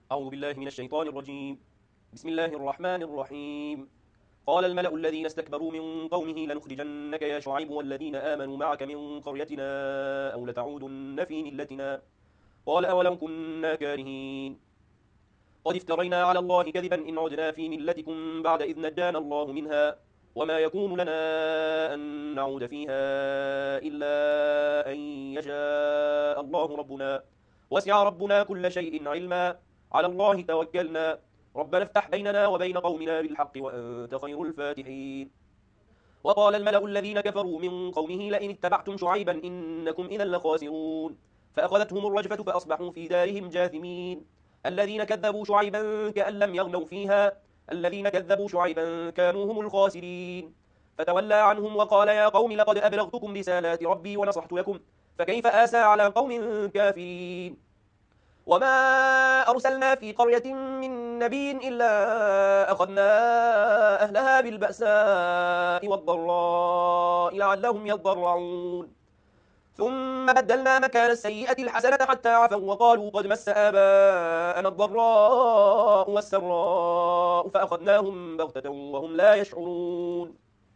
أعوذ بالله من الشيطان الرجيم. بسم الله الرحمن الرحيم. قال الملأ الذين استكبروا من قومه لنخرجنك يا شعيب والذين آمنوا معك من قريتنا أو لتعودن في ملتنا. قال أولو كنا كارهين. قد افترينا على الله كذبا إن عدنا في ملتكم بعد إذ نجانا الله منها، وما يكون لنا أن نعود فيها إلا أن يشاء الله ربنا، وسع ربنا كل شيء علما، على الله توكلنا، ربنا افتح بيننا وبين قومنا بالحق وأنت خير الفاتحين. وقال الملأ الذين كفروا من قومه لئن اتبعتم شعيبا إنكم إذا لخاسرون. فأخذتهم الرجفة فأصبحوا في دارهم جاثمين. الذين كذبوا شعيبا كأن لم يغنوا فيها، الذين كذبوا شعيبا كانوا هم الخاسرين. فتولى عنهم وقال يا قوم لقد أبلغتكم رسالات ربي ونصحت لكم، فكيف آسى على قوم كافرين. وما أرسلنا في قرية من نبي إلا أخذنا أهلها بالبأساء والضراء لعلهم يضرعون. ثم بدلنا مكان السيئة الحسنة حتى عفوا وقالوا قد مس آباءنا الضراء والسراء فأخذناهم بغتة وهم لا يشعرون.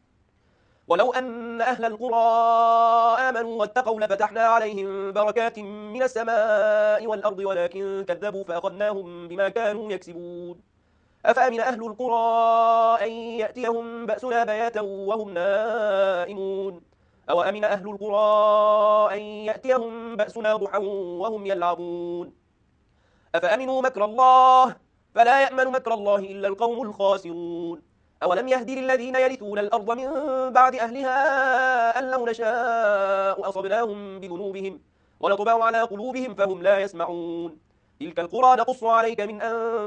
ولو أن أهل القرى آمنوا واتقوا لفتحنا عليهم بركات من السماء والأرض ولكن كذبوا فأخذناهم بما كانوا يكسبون. أفأمن أهل القرى أن يأتيهم بأسنا بياتا وهم نائمون، أو أمن أهل القرى أن يأتيهم بأسنا ضحى وهم يلعبون. أفأمنوا مكر الله فلا يأمن مكر الله إلا القوم الخاسرون. أولم يهد للذين يرثون الأرض من بعد أهلها أن لو نشاء أصبناهم بذنوبهم ونطبع على قلوبهم فهم لا يسمعون. تلك القرى نقص عليك من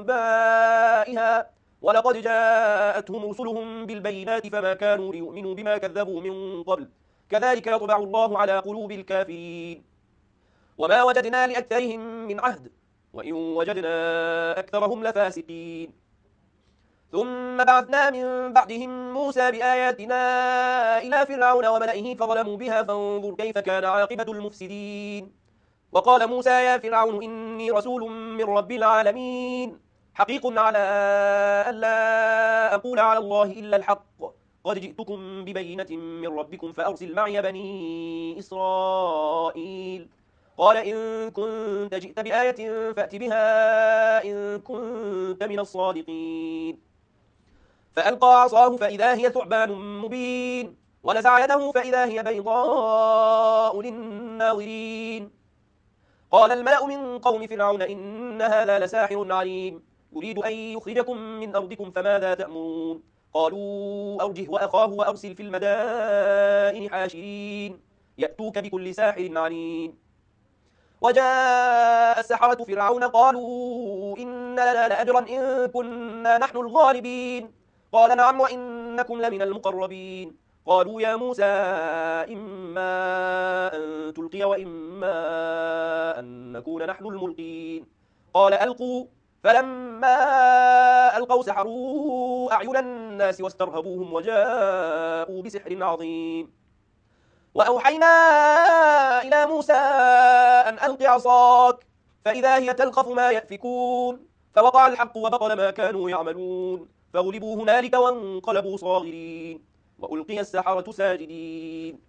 أنبائها ولقد جاءتهم رسلهم بالبينات فما كانوا ليؤمنوا بما كذبوا من قبل، كذلك يطبع الله على قلوب الكافرين. وما وجدنا لأكثرهم من عهد وإن وجدنا أكثرهم لفاسقين. ثم بعثنا من بعدهم موسى بآياتنا إلى فرعون وملئه فظلموا بها فانظر كيف كان عاقبة المفسدين. وقال موسى يا فرعون إني رسول من رب العالمين، حقيق على أن لا أقول على الله إلا الحق، قد جئتكم ببينة من ربكم فأرسل معي بني إسرائيل. قال إن كنت جئت بآية فأت بها إن كنت من الصادقين. فألقى عصاه فإذا هي ثعبان مبين، ونزع يده فإذا هي بيضاء للناظرين. قال الملأ من قوم فرعون إن هذا لساحر عليم، يريد أن يخرجكم من أرضكم فماذا تأمرون. قالوا أرجه وأخاه وأرسل في المدائن حاشرين يأتوك بكل ساحر عليم. وجاء السحرة فرعون قالوا إن لنا لأجرا إن كنا نحن الغالبين. قال نعم وإنكم لمن المقربين. قالوا يا موسى إما أن تلقي وإما أن نكون نحن الملقين. قال ألقوا، فلما ألقوا سحروا أعين الناس واسترهبوهم وجاءوا بسحر عظيم. وأوحينا إلى موسى أن ألق عصاك فإذا هي تلقف ما يأفكون، فوقع الحق وبطل ما كانوا يعملون، فغلبوا هنالك وانقلبوا صاغرين، وألقي السحرة ساجدين.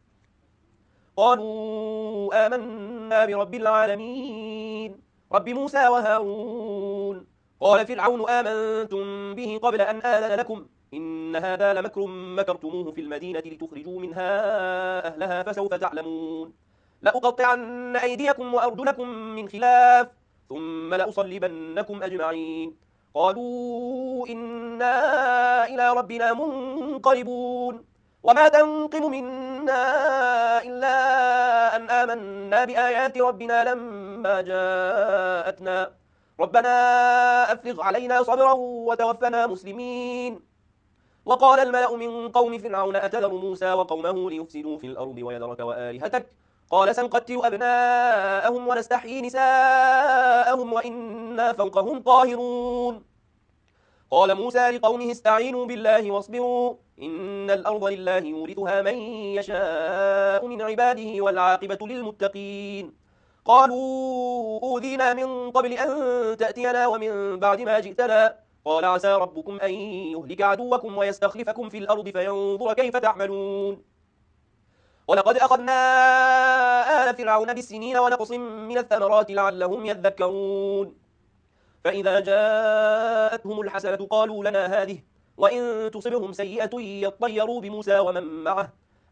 قالوا آمنا برب العالمين رب موسى وهارون. قال فرعون آمنتم به قبل أن آذن لكم إن هذا لمكر مكرتموه في المدينة لتخرجوا منها أهلها فسوف تعلمون. لأقطعن أيديكم وأرجلكم من خلاف ثم لأصلبنكم أجمعين. قالوا إنا إلى ربنا منقلبون. وما تنقم منا إلا أن آمنا بآيات ربنا لما جاءتنا، ربنا أفرغ علينا صبرا وتوفنا مسلمين. وقال الملأ من قوم فرعون أتذر موسى وقومه ليفسدوا في الأرض ويذرك وآلهتك، قال سنقتل أبناءهم ونستحيي نساءهم وإنا فوقهم قاهرون. قال موسى لقومه استعينوا بالله واصبروا إن الأرض لله يورثها من يشاء من عباده والعاقبة للمتقين. قالوا أوذينا من قبل أن تأتينا ومن بعد ما جئتنا. قال عسى ربكم أن يهلك عدوكم ويستخلفكم في الأرض فينظر كيف تعملون. ولقد أخذنا آل فرعون بالسنين ونقص من الثمرات لعلهم يذكرون. فإذا جاءتهم الحسنة قالوا لنا هذه، وإن تصبهم سيئة يطيروا بموسى ومن معه،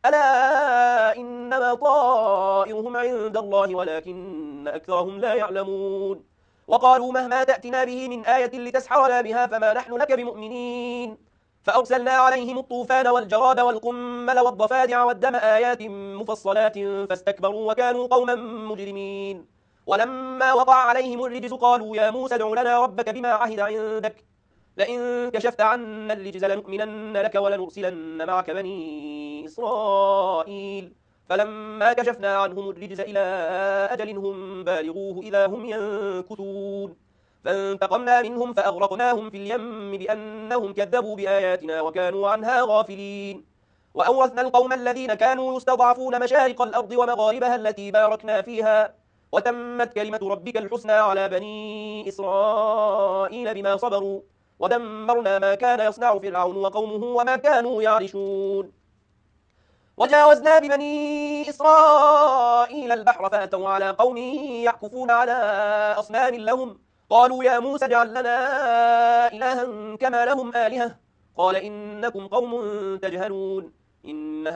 ألا إنما طائرهم عند الله ولكن أكثرهم لا يعلمون. وقالوا مهما تأتنا به من آية لتسحرنا بها فما نحن لك بمؤمنين. فأرسلنا عليهم الطوفان والجراد والقمل والضفادع والدم آيات مفصلات فاستكبروا وكانوا قوما مجرمين. ولما وقع عليهم الرجز قالوا يا موسى ادع لنا ربك بما عهد عندك لئن كشفت عنا الرجز لنؤمنن لك ولنرسلن معك بني إسرائيل. فلما كشفنا عنهم الرجز إلى أجل هم بالغوه إذا هم ينكثون. فانتقمنا منهم فأغرقناهم في اليم بأنهم كذبوا بآياتنا وكانوا عنها غافلين. وأورثنا القوم الذين كانوا يستضعفون مشارق الأرض ومغاربها التي باركنا فيها، وتمت كلمة ربك الحسنى على بني إسرائيل بما صبروا، ودمرنا ما كان يصنع فرعون وقومه وما كانوا يعرشون. وجاوزنا ببني إسرائيل البحر فأتوا على قوم يعكفون على أصنام لهم. قالوا يا موسى اجعل لنا إلها كما لهم آلهة. قال إنكم قوم تجهلون. إن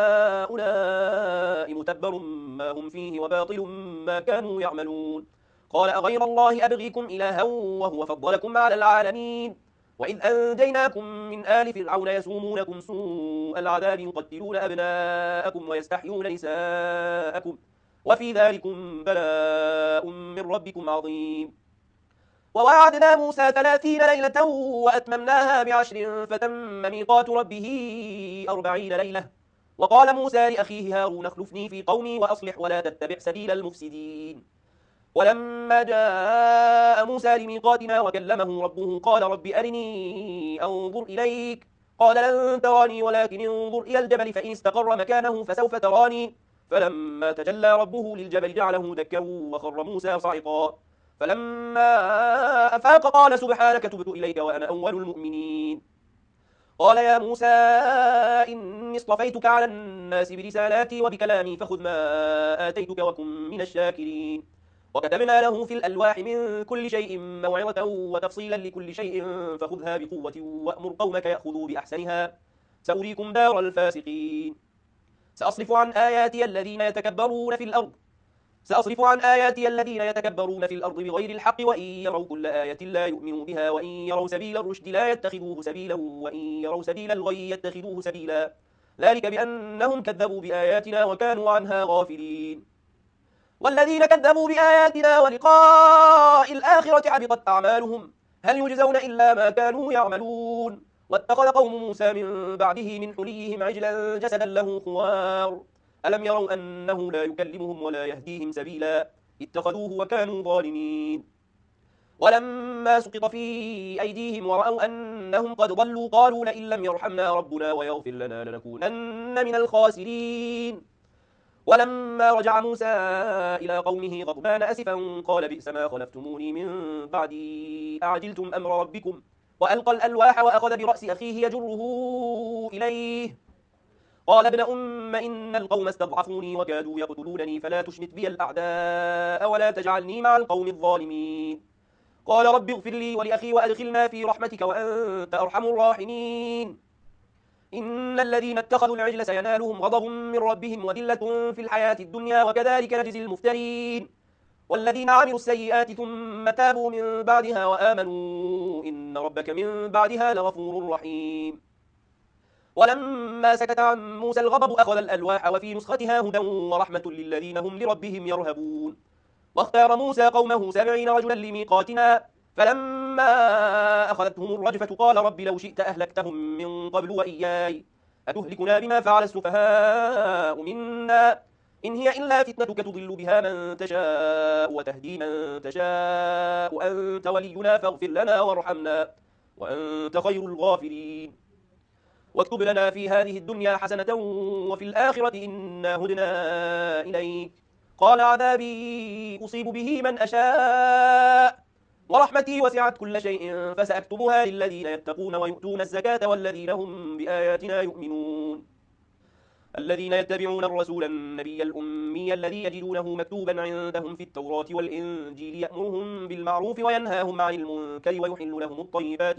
هؤلاء متبر ما هم فيه وباطل ما كانوا يعملون. قال أغير الله أبغيكم إلها وهو فضلكم على العالمين. وإذ أنجيناكم من آل فرعون يسومونكم سوء العذاب يقتلون أبناءكم ويستحيون نساءكم وفي ذلكم بلاء من ربكم عظيم. ووعدنا موسى 30 ليلة وأتممناها ب10 فتم ميقات ربه 40 ليلة. وقال موسى لأخيه هارون اخلفني في قومي وأصلح ولا تتبع سبيل المفسدين. ولما جاء موسى لميقاتنا وكلمه ربه قال رب أرني أنظر إليك. قال لن تراني ولكن انظر إلى الجبل فإن استقر مكانه فسوف تراني. فلما تجلى ربه للجبل جعله دكا وخر موسى صعقا. فلما أفاق قال سبحانك تبت إليك وأنا أول المؤمنين. قال يا موسى إني اصطفيتك على الناس برسالاتي وبكلامي فخذ ما آتيتك وكن من الشاكرين. وكتبنا له في الألواح من كل شيء موعظة وتفصيلا لكل شيء فخذها بقوة وأمر قومك يأخذوا بأحسنها سأريكم دار الفاسقين. سأصرف عن آياتي الذين يتكبرون في الأرض بغير الحق وإن يروا كل آية لا يؤمنوا بها وإن يروا سبيل الرشد لا يتخذوه سبيلا وإن يروا سبيل الغي يتخذوه سبيلا ذلك بأنهم كذبوا بآياتنا وكانوا عنها غافلين. والذين كذبوا بآياتنا ولقاء الآخرة حبطت أعمالهم هل يجزون إلا ما كانوا يعملون. واتخذ قوم موسى من بعده من حليهم عجلا جسدا له خوار ألم يروا أنه لا يكلمهم ولا يهديهم سبيلا اتخذوه وكانوا ظالمين. ولما سقط في أيديهم ورأوا أنهم قد ضلوا قالوا لئن لم يرحمنا ربنا ويغفر لنا لنكونن من الخاسرين. ولما رجع موسى إلى قومه غضبان أسفا قال بئس ما خلفتموني من بعدي أعجلتم أمر ربكم. وألقى الألواح وأخذ برأس أخيه يجره إليه قال ابن أم إن القوم استضعفوني وكادوا يقتلونني فلا تشمت بي الأعداء ولا تجعلني مع القوم الظالمين. قال رب اغفر لي ولأخي وأدخلنا في رحمتك وأنت أرحم الراحمين. إن الذين اتخذوا العجل سينالهم غضب من ربهم وذلة في الحياة الدنيا وكذلك نجزي المفترين. والذين عملوا السيئات ثم تابوا من بعدها وآمنوا إن ربك من بعدها لغفور رحيم. ولما سكت عن موسى الغضب أخذ الألواح وفي نسختها هدى ورحمة للذين هم لربهم يرهبون. واختار موسى قومه 70 رجلا لميقاتنا فلما أخذتهم الرجفة قال رب لو شئت أهلكتهم من قبل وإياي أتهلكنا بما فعل السفهاء منا إن هي إلا فتنتك تضل بها من تشاء وتهدي من تشاء أنت ولينا فاغفر لنا وارحمنا وأنت خير الغافرين. واكتب لنا في هذه الدنيا حسنة وفي الآخرة إنا هدنا إليك قال عذابي أصيب به من أشاء ورحمتي وسعت كل شيء فسأكتبها للذين يتقون ويؤتون الزكاة والذين هم بآياتنا يؤمنون الذين يتبعون الرسول النبي الأمي الذي يجدونه مكتوبا عندهم في التوراة والإنجيل يأمرهم بالمعروف وينهاهم عن المنكر ويحل لهم الطيبات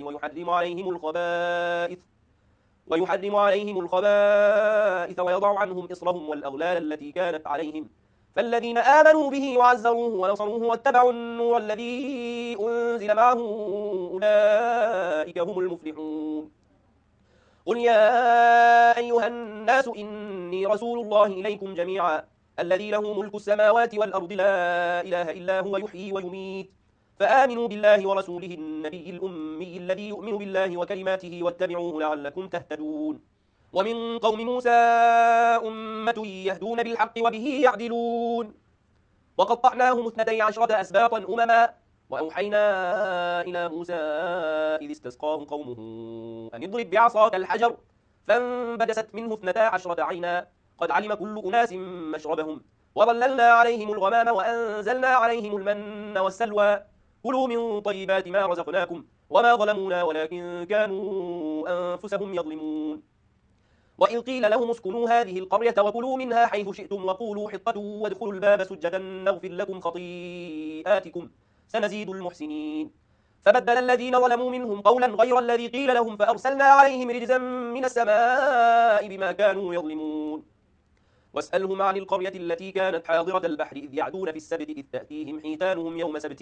ويحرم عليهم الخبائث ويضع عنهم إصرهم والأغلال التي كانت عليهم فالذين آمنوا به وعزروه ونصروه واتبعوا النور الذي أنزل معه أولئك هم المفلحون قل يا أيها الناس إني رسول الله إليكم جميعا الذي له ملك السماوات والأرض لا إله إلا هو يحيي ويميت فآمنوا بالله ورسوله النبي الأمي الذي يؤمن بالله وكلماته واتبعوه لعلكم تهتدون ومن قوم موسى أمة يهدون بالحق وبه يعدلون وقطعناهم 12 أسباطا أمما وأوحينا إلى موسى إذ استسقاه قومه أن اضرب بعصاك الحجر فانبجست منه 12 عينا قد علم كل أناس مشربهم وظللنا عليهم الغمام وأنزلنا عليهم المن والسلوى كلوا من طيبات ما رزقناكم وما ظلمونا ولكن كانوا أنفسهم يظلمون وإذ قيل لهم اسكنوا هذه القرية وكلوا منها حيث شئتم وقولوا حطة وادخلوا الباب سجدا نغفر لكم خطيئاتكم سنزيد المحسنين فبدل الذين ظلموا منهم قولا غير الذي قيل لهم فأرسلنا عليهم رجزا من السماء بما كانوا يظلمون واسألهم عن القرية التي كانت حاضرة البحر إذ يعدون في السبت إذ تأتيهم حيتانهم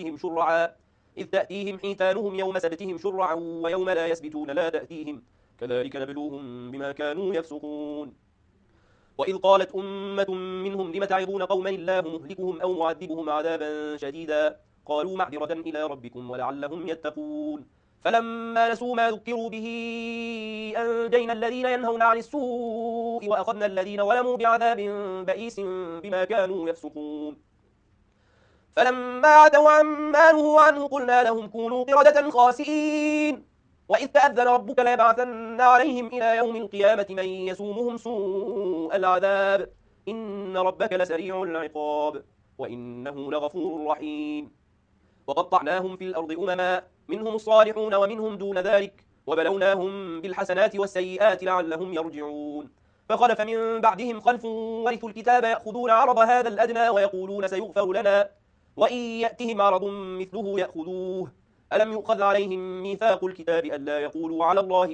يوم سبتهم شرعا ويوم لا يسبتون لا تأتيهم كذلك نبلوهم بما كانوا يفسقون وإذ قالت أمة منهم لم تعظون قوما الله مهلكهم أو معذبهم عذابا شديدا قالوا معذرة إلى ربكم ولعلهم يتقون فلما نسوا ما ذكروا به أنجينا الذين ينهون عن السوء وأخذنا الذين ظلموا بعذاب بئيس بما كانوا يفسقون فلما عتوا عما نهوا عنه قلنا لهم كونوا قردة خاسئين وإذ تأذن ربك ليبعثن عليهم إلى يوم القيامة من يسومهم سوء العذاب إن ربك لسريع العقاب وإنه لغفور رحيم وقطعناهم في الأرض أمما منهم الصالحون ومنهم دون ذلك وبلوناهم بالحسنات والسيئات لعلهم يرجعون فخلف من بعدهم خلف ورثوا الكتاب يأخذون عرض هذا الأدنى ويقولون سيغفر لنا وإن يأتهم عرض مثله يأخذوه ألم يؤخذ عليهم ميثاق الكتاب ألا يقولوا على الله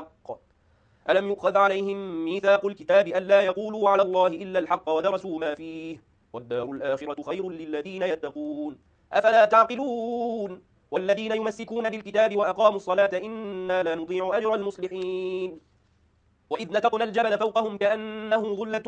إلا الحق ودرسوا ما فيه والدار الآخرة خير للذين يتقون أفلا تعقلون والذين يمسكون بالكتاب وأقاموا الصلاة إنا لا نضيع أجر المصلحين وإذ نتقنا الجبل فوقهم كأنه ظلة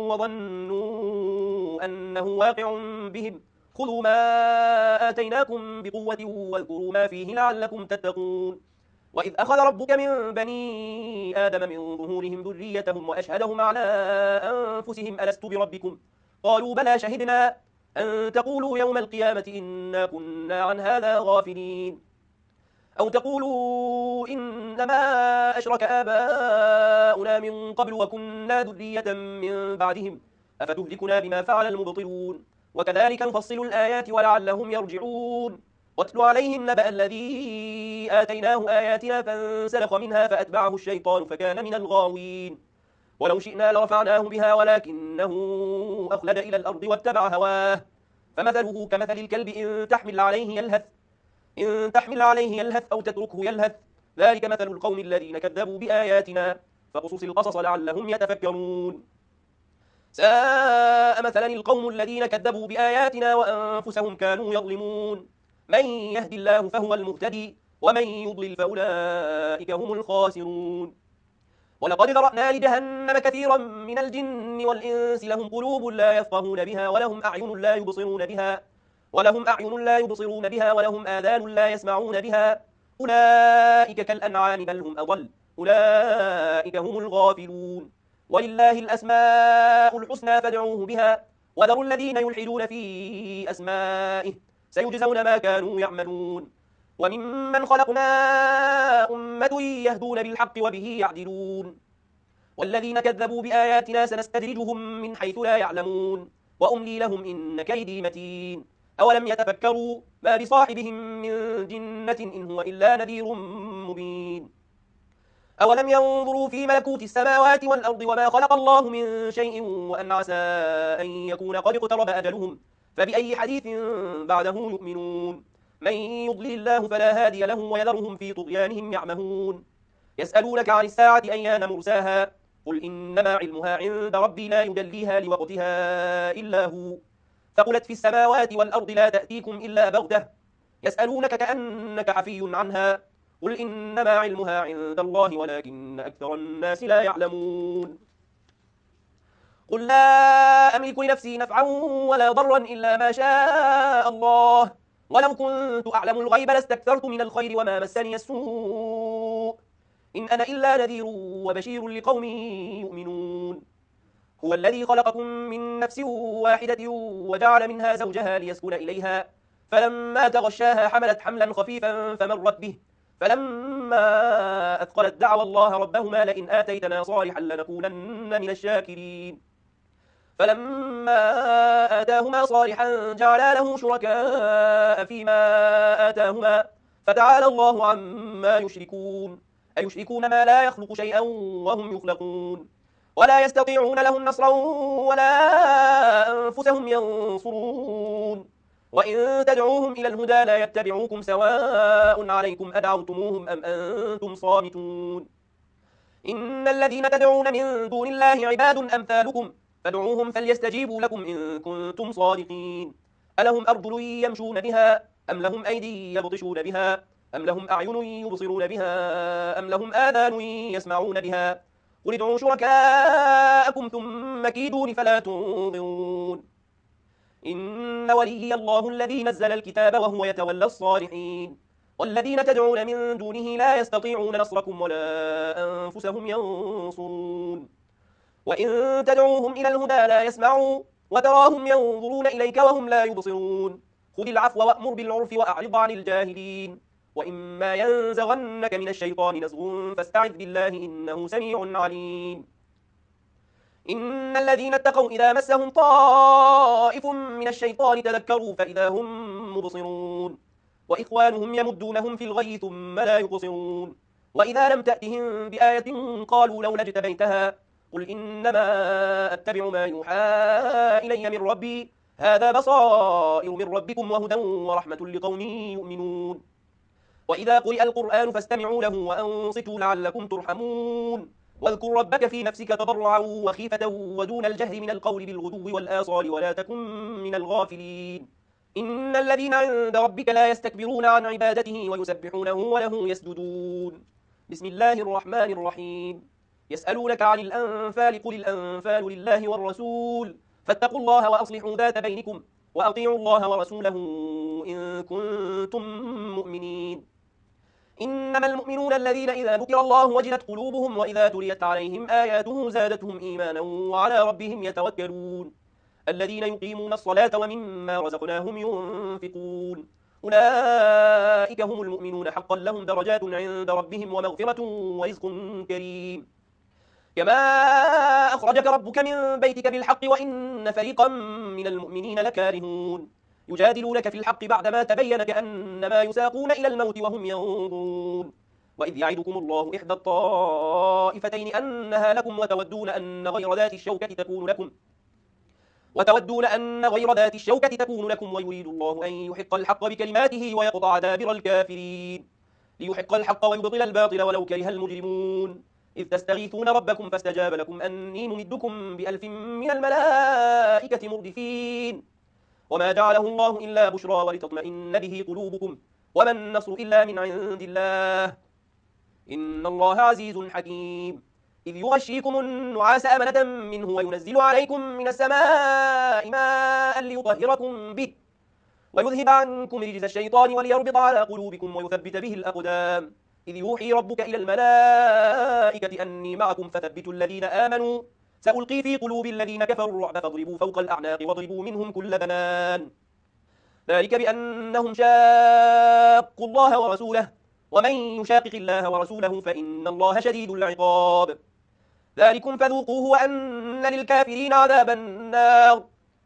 وظنوا أنه واقع بهم خذوا ما آتيناكم بقوة واذكروا ما فيه لعلكم تتقون وإذ أخذ ربك من بني آدم من ظهورهم ذريتهم وأشهدهم على أنفسهم ألست بربكم قالوا بلى شهدنا أن تقولوا يوم القيامة إنا كنا عن هذا غافلين أو تقولوا إنما أشرك آباؤنا من قبل وكنا ذرية من بعدهم أفتهلكنا بما فعل المبطلون وكذلك نفصل الآيات ولعلهم يرجعون واتل عليهم نبأ الذي آتيناه آياتنا فانسلخ منها فأتبعه الشيطان فكان من الغاوين ولو شئنا لرفعناه بها ولكنه أخلد إلى الأرض واتبع هواه فمثله كمثل الكلب إن تحمل عليه يلهث أو تتركه يلهث ذلك مثل القوم الذين كذبوا بآياتنا فقصص القصص لعلهم يتفكرون ساء مثلا القوم الذين كذبوا بآياتنا وأنفسهم كانوا يظلمون من يهد الله فهو المهتدي ومن يضلل فأولئك هم الخاسرون ولقد ذرأنا لجهنم كثيرا من الجن والإنس لهم قلوب لا يفقهون بها ولهم أعين لا يبصرون بها ولهم آذان لا يسمعون بها أولئك كالأنعام بل هم أضل أولئك هم الغافلون ولله الأسماء الحسنى فادعوه بها وذروا الذين يلحدون في أسمائه سيجزون ما كانوا يعملون وممن خلقنا أمة يهدون بالحق وبه يعدلون والذين كذبوا بآياتنا سنستدرجهم من حيث لا يعلمون وأملي لهم إن كيدي متين أولم يتفكروا ما بصاحبهم من جنة إن هو إلا نذير مبين أولم ينظروا في ملكوت السماوات والأرض وما خلق الله من شيء وأن عسى أن يكون قد اقترب أجلهم فبأي حديث بعده يؤمنون من يضلل الله فلا هادي له ويذرهم في طغيانهم يعمهون يسألونك عن الساعة أيان مرساها قل إنما علمها عند ربي لا يجليها لوقتها إلا هو ثقلت في السماوات والأرض لا تأتيكم إلا بغتة يسألونك كأنك حفي عنها قل إنما علمها عند الله ولكن أكثر الناس لا يعلمون قل لا أملك لنفسي نفعا ولا ضرا إلا ما شاء الله ولو كنت أعلم الغيب لاستكثرت من الخير وما مسني السوء إن أنا إلا نذير وبشير لقوم يؤمنون هو الذي خلقكم من نفس واحدة وجعل منها زوجها ليسكن إليها فلما تغشاها حملت حملا خفيفا فمرت به فلما أثقلت دعوى الله ربهما لئن آتيتنا صالحا لنكونن من الشاكرين فلما آتاهما صالحا جعلا له شركاء فيما آتاهما فتعالى الله عما يشركون أيشركون ما لا يخلق شيئا وهم يخلقون ولا يستطيعون لهم نصرا ولا أنفسهم ينصرون وإن تدعوهم إلى الهدى لا يتبعوكم سواء عليكم أدعوتموهم أم أنتم صامتون إن الذين تدعون من دون الله عباد أمثالكم فادعوهم فليستجيبوا لكم إن كنتم صادقين ألهم أرجل يمشون بها أم لهم أيدي يبطشون بها أم لهم أعين يبصرون بها أم لهم آذان يسمعون بها قل ادعوا شركاءكم ثم كيدون فلا تنظرون إن ولي الله الذي نزل الكتاب وهو يتولى الصالحين والذين تدعون من دونه لا يستطيعون نصركم ولا أنفسهم ينصرون وإن تدعوهم إلى الهدى لا يسمعوا وتراهم ينظرون إليك وهم لا يبصرون خذ العفو وأمر بالعرف وأعرض عن الجاهلين وإما ينزغنك من الشيطان نزغ فاستعذ بالله إنه سميع عليم إن الذين اتقوا إذا مسهم طائف من الشيطان تذكروا فإذا هم مبصرون وإخوانهم يمدونهم في الغي ثم لا يقصرون وإذا لم تأتهم بآية قالوا لولا اجتبيتها قل إنما أتبع ما يوحى إلي من ربي هذا بصائر من ربكم وهدى ورحمة لقوم يؤمنون وإذا قرئ القرآن فاستمعوا له وأنصتوا لعلكم ترحمون واذكر ربك في نفسك تضرعا وخيفة ودون الجهر من القول بالغدو والآصال ولا تكن من الغافلين إن الذين عند ربك لا يستكبرون عن عبادته ويسبحونه وله يسجدون بسم الله الرحمن الرحيم يسألونك عن الأنفال قل الأنفال لله والرسول فاتقوا الله وأصلحوا ذات بينكم وأطيعوا الله ورسوله إن كنتم مؤمنين إنما المؤمنون الذين إذا ذكر الله وجلت قلوبهم وإذا تليت عليهم آياته زادتهم إيمانا وعلى ربهم يتوكلون الذين يقيمون الصلاة ومما رزقناهم ينفقون أولئك هم المؤمنون حقا لهم درجات عند ربهم ومغفرة ورزق كريم كما أخرجك ربك من بيتك بالحق وإن فريقا من المؤمنين لكارهون يجادلونك في الحق بعدما تبين كأنما يساقون إلى الموت وهم ينظرون وإذ يعدكم الله إحدى الطائفتين أنها لكم وتودون أن غير ذات الشوكة تكون لكم ويريد الله أن يحق الحق بكلماته ويقطع دابر الكافرين ليحق الحق ويبطل الباطل ولو كره المجرمون إذ تستغيثون ربكم فاستجاب لكم أني ممدكم بألف من الملائكة مردفين وما جعله الله إلا بشرى ولتطمئن به قلوبكم وما النصر إلا من عند الله إن الله عزيز حكيم إذ يغشيكم النعاس أمنة منه وينزل عليكم من السماء ماء ليطهركم به ويذهب عنكم رجز الشيطان وليربط على قلوبكم ويثبت به الأقدام إذ يوحي ربك إلى الملائكة أني معكم فثبتوا الذين آمنوا سألقي في قلوب الذين كفروا الرعب فاضربوا فوق الأعناق واضربوا منهم كل بنان ذلك بأنهم شاقوا الله ورسوله ومن يشاقق الله ورسوله فإن الله شديد العقاب ذلكم فذوقوه وأن للكافرين عذاب النار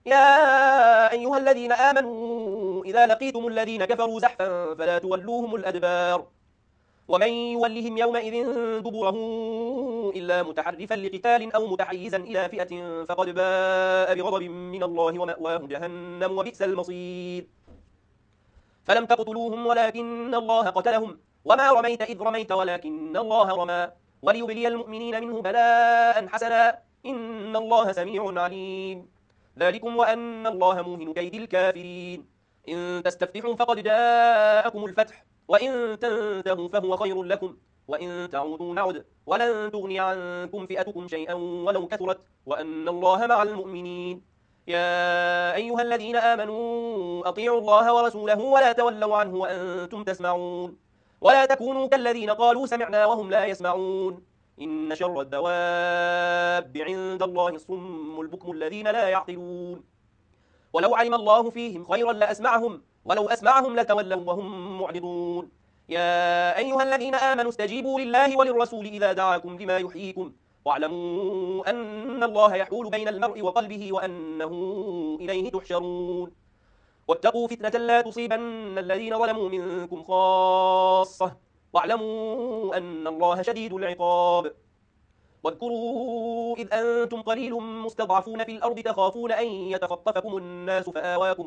يا أيها الذين آمنوا إذا لقيتم الذين كفروا زحفا فلا تولوهم الأدبار ومن يولهم يومئذ دبره إلا متحرفا لقتال أو متحيزا إلى فئة فقد باء بغضب من الله ومأواه جهنم وبئس المصير فلم تقتلوهم ولكن الله قتلهم وما رميت إذ رميت ولكن الله رمى وليبلي المؤمنين منه بلاء حسنا إن الله سميع عليم ذلكم وأن الله موهن كيد الكافرين إن تستفتحوا فقد جاءكم الفتح وإن تنتهوا فهو خير لكم وإن تعودوا نعد ولن تغني عنكم فئتكم شيئا ولو كثرت وأن الله مع المؤمنين يا أيها الذين آمنوا أطيعوا الله ورسوله ولا تولوا عنه وأنتم تسمعون ولا تكونوا كالذين قالوا سمعنا وهم لا يسمعون إن شر الدواب عند الله الصم البكم الذين لا يعقلون ولو علم الله فيهم خيرا لأسمعهم ولو أسمعهم لتولوا وهم معرضون يا أيها الذين آمنوا استجيبوا لله وللرسول إذا دعاكم لما يحييكم واعلموا أن الله يحول بين المرء وقلبه وأنه إليه تحشرون واتقوا فتنة لا تصيبن الذين ظلموا منكم خاصة واعلموا أن الله شديد العقاب واذكروا إذ أنتم قليل مستضعفون في الأرض تخافون أن يتخطفكم الناس فآواكم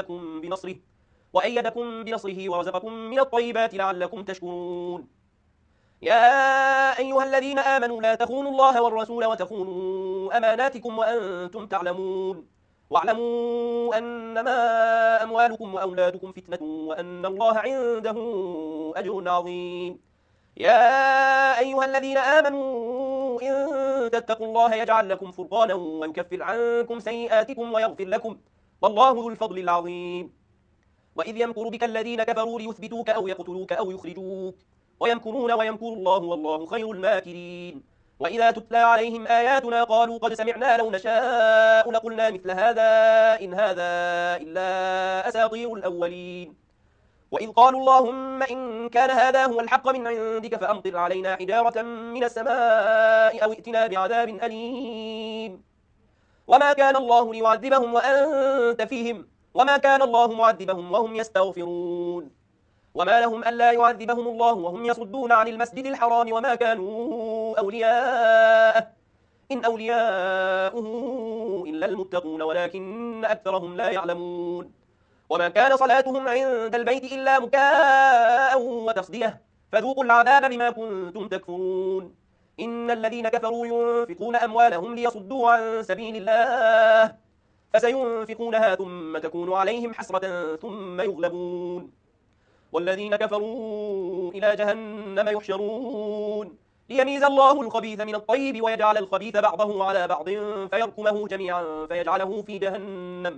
وأيدكم بنصره ورزقكم من الطيبات لعلكم تشكرون يا أيها الذين آمنوا لا تخونوا الله والرسول وتخونوا أماناتكم وأنتم تعلمون واعلموا أنما أموالكم وأولادكم فتنة وأن الله عنده أجر عظيم يا أيها الذين آمنوا إن تتقوا الله يجعل لكم فرقانا ويكفر عنكم سيئاتكم ويغفر لكم والله ذو الفضل العظيم وإذ يمكر بك الذين كفروا ليثبتوك أو يقتلوك أو يخرجوك ويمكرون ويمكر الله والله خير الماكرين وإذا تتلى عليهم آياتنا قالوا قد سمعنا لو نشاء لقلنا مثل هذا إن هذا إلا أساطير الأولين وإذ قالوا اللهم إن كان هذا هو الحق من عندك فأمطر علينا حجارة من السماء أو ائتنا بعذاب أليم وما كان الله ليعذبهم وأنت فيهم وما كان الله معذبهم وهم يستغفرون وما لهم ألا يعذبهم الله وهم يصدون عن المسجد الحرام وما كانوا أولياءه إن أولياؤه إلا المتقون ولكن أكثرهم لا يعلمون وما كان صلاتهم عند البيت إلا مكاء وتصدية فذوقوا العذاب بما كنتم تكفرون إن الذين كفروا ينفقون أموالهم ليصدوا عن سبيل الله فسينفقونها ثم تكون عليهم حسرة ثم يغلبون والذين كفروا إلى جهنم يحشرون ليميز الله الخبيث من الطيب ويجعل الخبيث بعضه على بعض فيركمه جميعا فيجعله في جهنم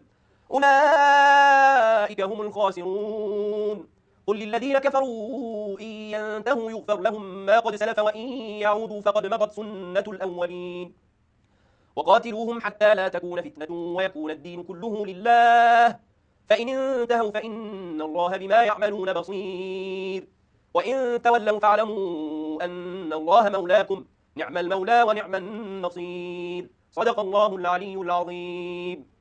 أولئك هم الخاسرون قل للذين كفروا إن ينتهوا يغفر لهم ما قد سلف وإن يعودوا فقد مضت سنة الأولين وقاتلوهم حتى لا تكون فتنة ويكون الدين كله لله فإن انتهوا فإن الله بما يعملون بصير وإن تولوا فاعلموا أن الله مولاكم نعم المولى ونعم النصير صدق الله العلي العظيم